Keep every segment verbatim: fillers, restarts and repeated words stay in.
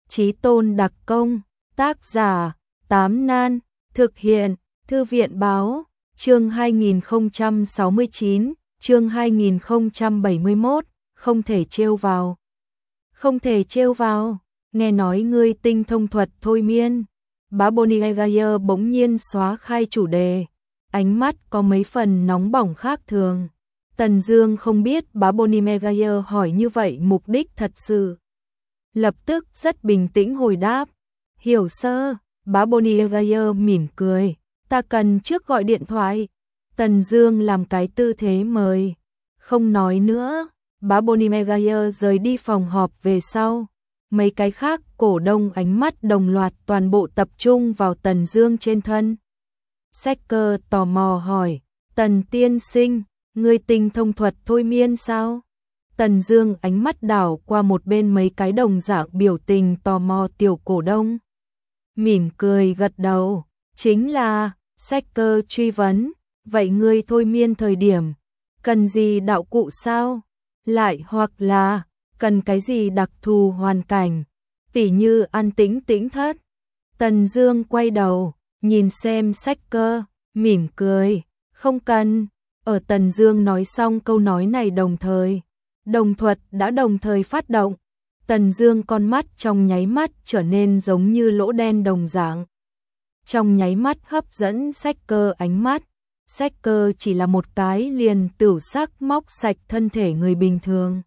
Chí tôn đặc công, tác giả, Tám Nan, thực hiện, Thư viện báo, chương hai nghìn không trăm sáu mươi chín, chương hai nghìn không trăm bảy mươi mốt, không thể trêu vào. Không thể trêu vào, nghe nói ngươi tinh thông thuật thôi miên. Bá Bonnier bỗng nhiên xóa khai chủ đề, ánh mắt có mấy phần nóng bỏng khác thường. Tần Dương không biết bá Bonnier hỏi như vậy mục đích thật sự. Lập tức rất bình tĩnh hồi đáp, hiểu sơ. Bá Bonnier mỉm cười, ta cần trước gọi điện thoại. Tần Dương làm cái tư thế mời, không nói nữa. Bá Bonnier rời đi phòng họp về sau. Mấy cái khác cổ đông ánh mắt đồng loạt toàn bộ tập trung vào Tần Dương trên thân. Sacker tò mò hỏi, Tần tiên sinh, ngươi tinh thông thuật thôi miên sao? Tần Dương ánh mắt đảo qua một bên mấy cái đồng dạng biểu tình tò mò tiểu cổ đông. Mỉm cười gật đầu, chính là. Sacker truy vấn, vậy ngươi thôi miên thời điểm, cần gì đạo cụ sao? Lại hoặc là, cần cái gì đặc thù hoàn cảnh, tỉ như an tĩnh tĩnh thất? Tần Dương quay đầu, nhìn xem Sacker, mỉm cười, không cần. Ở Tần Dương nói xong câu nói này đồng thời, đồng thuật đã đồng thời phát động. Tần Dương con mắt trong nháy mắt trở nên giống như lỗ đen đồng dạng. Trong nháy mắt hấp dẫn Sacker ánh mắt. Sacker chỉ là một cái liền tửu sắc móc sạch thân thể người bình thường.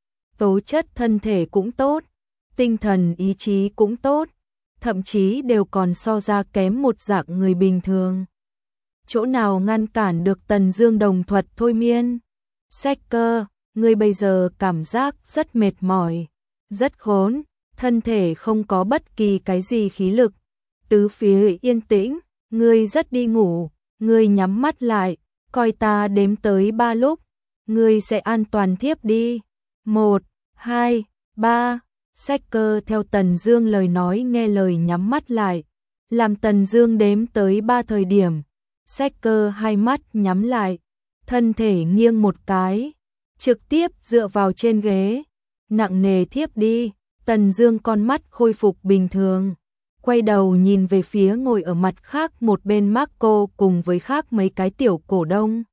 Tố chất thân thể cũng tốt, tinh thần ý chí cũng tốt, thậm chí đều còn so ra kém một dạng người bình thường. Chỗ nào ngăn cản được Tần Dương đồng thuật thôi miên? Sacker, ngươi bây giờ cảm giác rất mệt mỏi, rất khốn, thân thể không có bất kỳ cái gì khí lực, tứ phía yên tĩnh, ngươi rất đi ngủ, ngươi nhắm mắt lại, coi ta đếm tới ba lúc, ngươi sẽ an toàn thiếp đi. Một, hai, ba. Sacker theo Tần Dương lời nói nghe lời nhắm mắt lại, làm Tần Dương đếm tới ba thời điểm, Sacker hai mắt nhắm lại, thân thể nghiêng một cái, trực tiếp dựa vào trên ghế, nặng nề thiếp đi. Tần Dương con mắt khôi phục bình thường, quay đầu nhìn về phía ngồi ở mặt khác một bên Marco cùng với khác mấy cái tiểu cổ đông.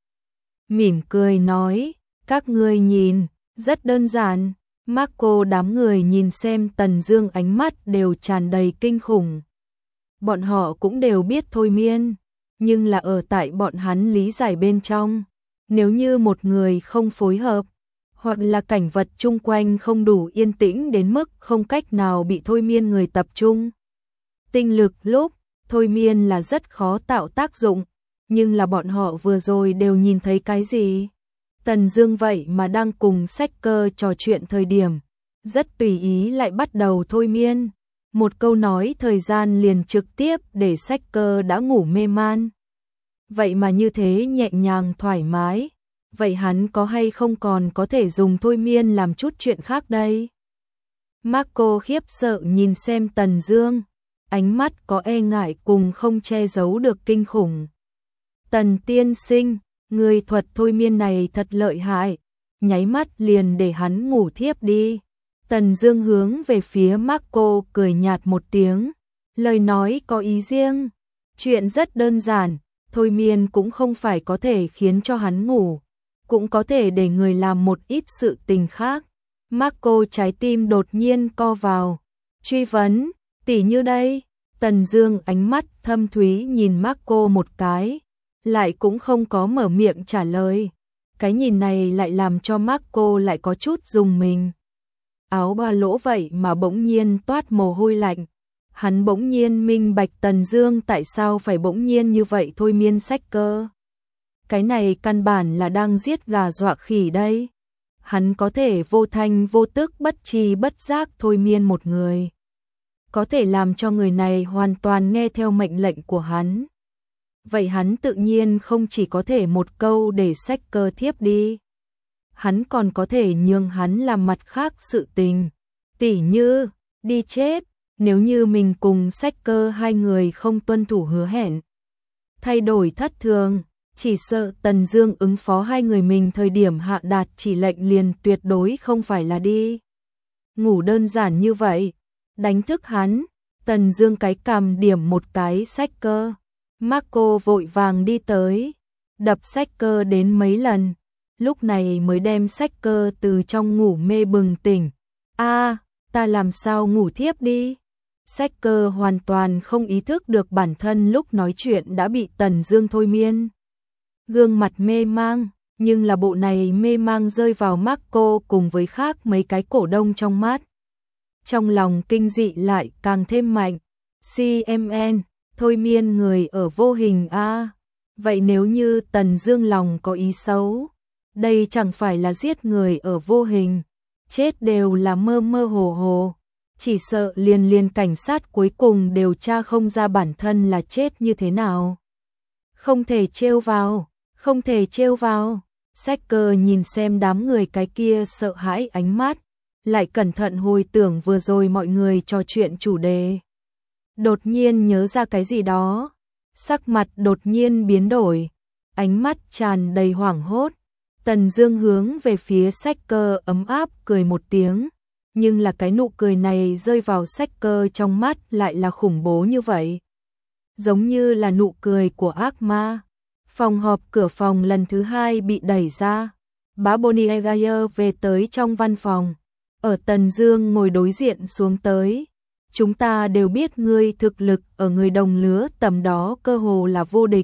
Mỉm cười nói, các ngươi nhìn, rất đơn giản. Marco đám người nhìn xem Tần Dương ánh mắt đều tràn đầy kinh khủng. Bọn họ cũng đều biết thôi miên, nhưng là ở tại bọn hắn lý giải bên trong, nếu như một người không phối hợp, hoặc là cảnh vật chung quanh không đủ yên tĩnh đến mức không cách nào bị thôi miên người tập trung tinh lực lúc, thôi miên là rất khó tạo tác dụng, nhưng là bọn họ vừa rồi đều nhìn thấy cái gì? Tần Dương vậy mà đang cùng Sacker trò chuyện thời điểm, rất tùy ý lại bắt đầu thôi miên. Một câu nói thời gian liền trực tiếp để Sacker đã ngủ mê man. Vậy mà như thế nhẹ nhàng thoải mái, vậy hắn có hay không còn có thể dùng thôi miên làm chút chuyện khác đây? Marco khiếp sợ nhìn xem Tần Dương, ánh mắt có e ngại cùng không che giấu được kinh khủng. Tần tiên sinh, người thuật thôi miên này thật lợi hại, nháy mắt liền để hắn ngủ thiếp đi. Tần Dương hướng về phía Marco cười nhạt một tiếng, lời nói có ý riêng, chuyện rất đơn giản, thôi miên cũng không phải có thể khiến cho hắn ngủ, cũng có thể để người làm một ít sự tình khác. Marco trái tim đột nhiên co vào, truy vấn, tỉ như đây. Tần Dương ánh mắt thâm thúy nhìn Marco một cái, lại cũng không có mở miệng trả lời. Cái nhìn này lại làm cho Marco lại có chút rùng mình. Áo ba lỗ vậy mà bỗng nhiên toát mồ hôi lạnh. Hắn bỗng nhiên minh bạch Tần Dương tại sao phải bỗng nhiên như vậy thôi miên Sacker. Cái này căn bản là đang giết gà dọa khỉ đây. Hắn có thể vô thanh vô tức bất tri bất giác thôi miên một người, có thể làm cho người này hoàn toàn nghe theo mệnh lệnh của hắn. Vậy hắn tự nhiên không chỉ có thể một câu để Sacker thiếp đi, hắn còn có thể nhường hắn làm mặt khác sự tình, tỉ như đi chết, nếu như mình cùng Sacker hai người không tuân thủ hứa hẹn, thay đổi thất thường, chỉ sợ Tần Dương ứng phó hai người mình thời điểm hạ đạt chỉ lệnh liền tuyệt đối không phải là đi ngủ đơn giản như vậy. đánh thức hắn. Tần Dương cái cằm điểm một cái sách cơ. Marco vội vàng đi tới, đập sách cơ đến mấy lần, lúc này mới đem sách cơ từ trong ngủ mê bừng tỉnh. A, ta làm sao ngủ thiếp đi? Sách cơ hoàn toàn không ý thức được bản thân lúc nói chuyện đã bị Tần Dương thôi miên. Gương mặt mê mang, nhưng là bộ này mê mang rơi vào Marco cùng với khác mấy cái cổ đông trong mắt. Trong lòng kinh dị lại càng thêm mạnh. xê em en, thôi miên người ở vô hình a. Vậy nếu như Tần Dương lòng có ý xấu, đây chẳng phải là giết người ở vô hình, chết đều là mơ mơ hồ hồ, chỉ sợ liền liền cảnh sát cuối cùng đều tra không ra bản thân là chết như thế nào. Không thể trêu vào, không thể trêu vào. Sách cơ nhìn xem đám người cái kia sợ hãi ánh mắt, lại cẩn thận hồi tưởng vừa rồi mọi người trò chuyện chủ đề. Đột nhiên nhớ ra cái gì đó, sắc mặt đột nhiên biến đổi, ánh mắt tràn đầy hoảng hốt. Tần Dương hướng về phía sách cơ ấm áp cười một tiếng, nhưng là cái nụ cười này rơi vào sách cơ trong mắt lại là khủng bố như vậy. Giống như là nụ cười của ác ma. Phòng họp cửa phòng lần thứ hai bị đẩy ra. Bá Bonigayer về tới trong văn phòng. Ở Tần Dương ngồi đối diện xuống tới. Chúng ta đều biết ngươi thực lực ở người đồng lứa tầm đó cơ hồ là vô địch.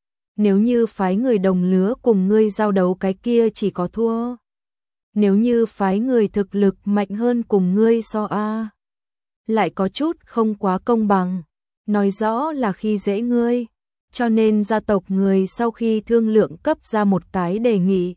Nếu như phái người đồng lứa cùng ngươi giao đấu cái kia chỉ có thua. Nếu như phái người thực lực mạnh hơn cùng ngươi so a, lại có chút không quá công bằng. Nói rõ là khi dễ ngươi. Cho nên gia tộc người sau khi thương lượng cấp ra một cái đề nghị.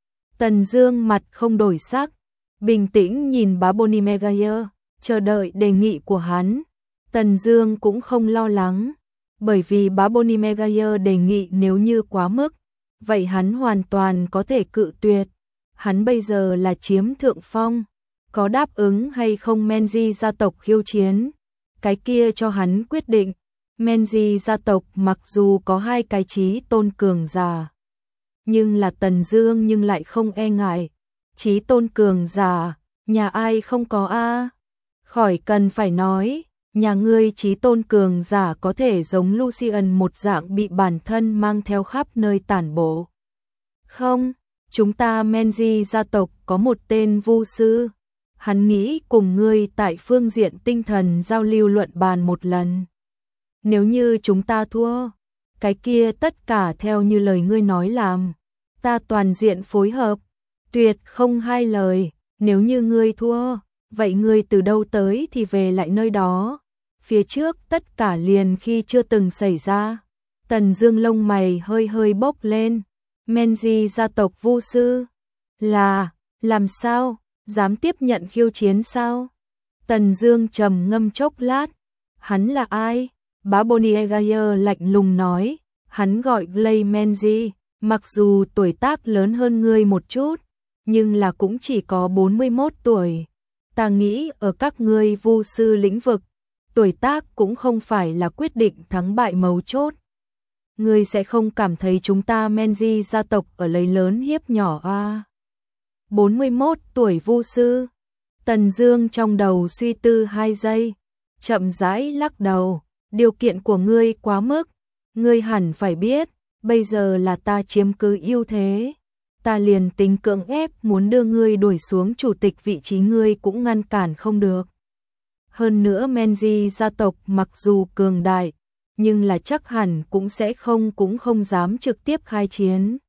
Tần Dương mặt không đổi sắc, bình tĩnh nhìn bá Bonimegayer, chờ đợi đề nghị của hắn. Tần Dương cũng không lo lắng, bởi vì bá Bonimegayer đề nghị nếu như quá mức, vậy hắn hoàn toàn có thể cự tuyệt. Hắn bây giờ là chiếm thượng phong, có đáp ứng hay không Menji gia tộc khiêu chiến, cái kia cho hắn quyết định. Menji gia tộc mặc dù có hai cái chí tôn cường giả, nhưng là Tần Dương nhưng lại không e ngại. Chí tôn cường giả, nhà ai không có a? Khỏi cần phải nói, nhà ngươi chí tôn cường giả có thể giống Lucian một dạng bị bản thân mang theo khắp nơi tản bộ. Không, chúng ta Menji gia tộc có một tên vu sư, hắn nghĩ cùng ngươi tại phương diện tinh thần giao lưu luận bàn một lần. Nếu như chúng ta thua, cái kia tất cả theo như lời ngươi nói làm, ta toàn diện phối hợp, tuyệt không hai lời. Nếu như ngươi thua, vậy ngươi từ đâu tới thì về lại nơi đó. Phía trước tất cả liền khi chưa từng xảy ra. Tần Dương lông mày hơi hơi bốc lên. Menji gia tộc vu sư là, làm sao, dám tiếp nhận khiêu chiến sao? Tần Dương trầm ngâm chốc lát, hắn là ai? Bá Bonigayer lạnh lùng nói, hắn gọi Glay Menji, mặc dù tuổi tác lớn hơn ngươi một chút, nhưng là cũng chỉ có bốn mươi mốt tuổi. Ta nghĩ ở các ngươi vu sư lĩnh vực, tuổi tác cũng không phải là quyết định thắng bại mấu chốt. Ngươi sẽ không cảm thấy chúng ta Menji gia tộc ở lấy lớn hiếp nhỏ à? bốn mươi mốt tuổi vu sư. Tần Dương trong đầu suy tư hai giây, chậm rãi lắc đầu. Điều kiện của ngươi quá mức, ngươi hẳn phải biết, bây giờ là ta chiếm cứ ưu thế. Ta liền tính cưỡng ép muốn đưa ngươi đuổi xuống chủ tịch vị trí ngươi cũng ngăn cản không được. Hơn nữa Menji gia tộc mặc dù cường đại, nhưng là chắc hẳn cũng sẽ không cũng không dám trực tiếp khai chiến.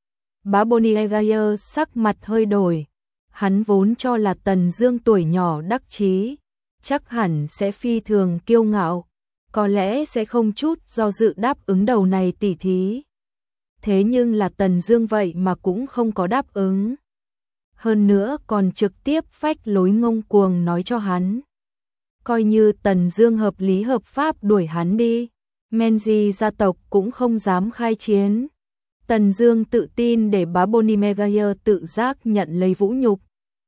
Bá Bonigayer sắc mặt hơi đổi, hắn vốn cho là Tần Dương tuổi nhỏ đắc chí, chắc hẳn sẽ phi thường kiêu ngạo, có lẽ sẽ không chút do dự đáp ứng đầu này tỉ thí. Thế nhưng là Tần Dương vậy mà cũng không có đáp ứng. Hơn nữa còn trực tiếp phách lối ngông cuồng nói cho hắn. Coi như Tần Dương hợp lý hợp pháp đuổi hắn đi, Menji gia tộc cũng không dám khai chiến. Tần Dương tự tin để bá Bonimegayer tự giác nhận lấy vũ nhục.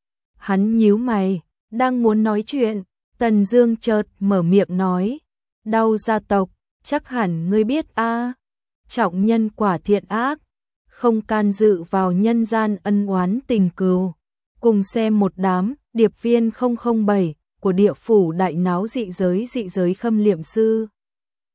Hắn nhíu mày, đang muốn nói chuyện, Tần Dương chợt mở miệng nói, đau gia tộc, chắc hẳn ngươi biết a, trọng nhân quả thiện ác, không can dự vào nhân gian ân oán tình cừu. Cùng xem một đám điệp viên không không bảy, của địa phủ đại náo dị giới dị giới khâm liệm sư.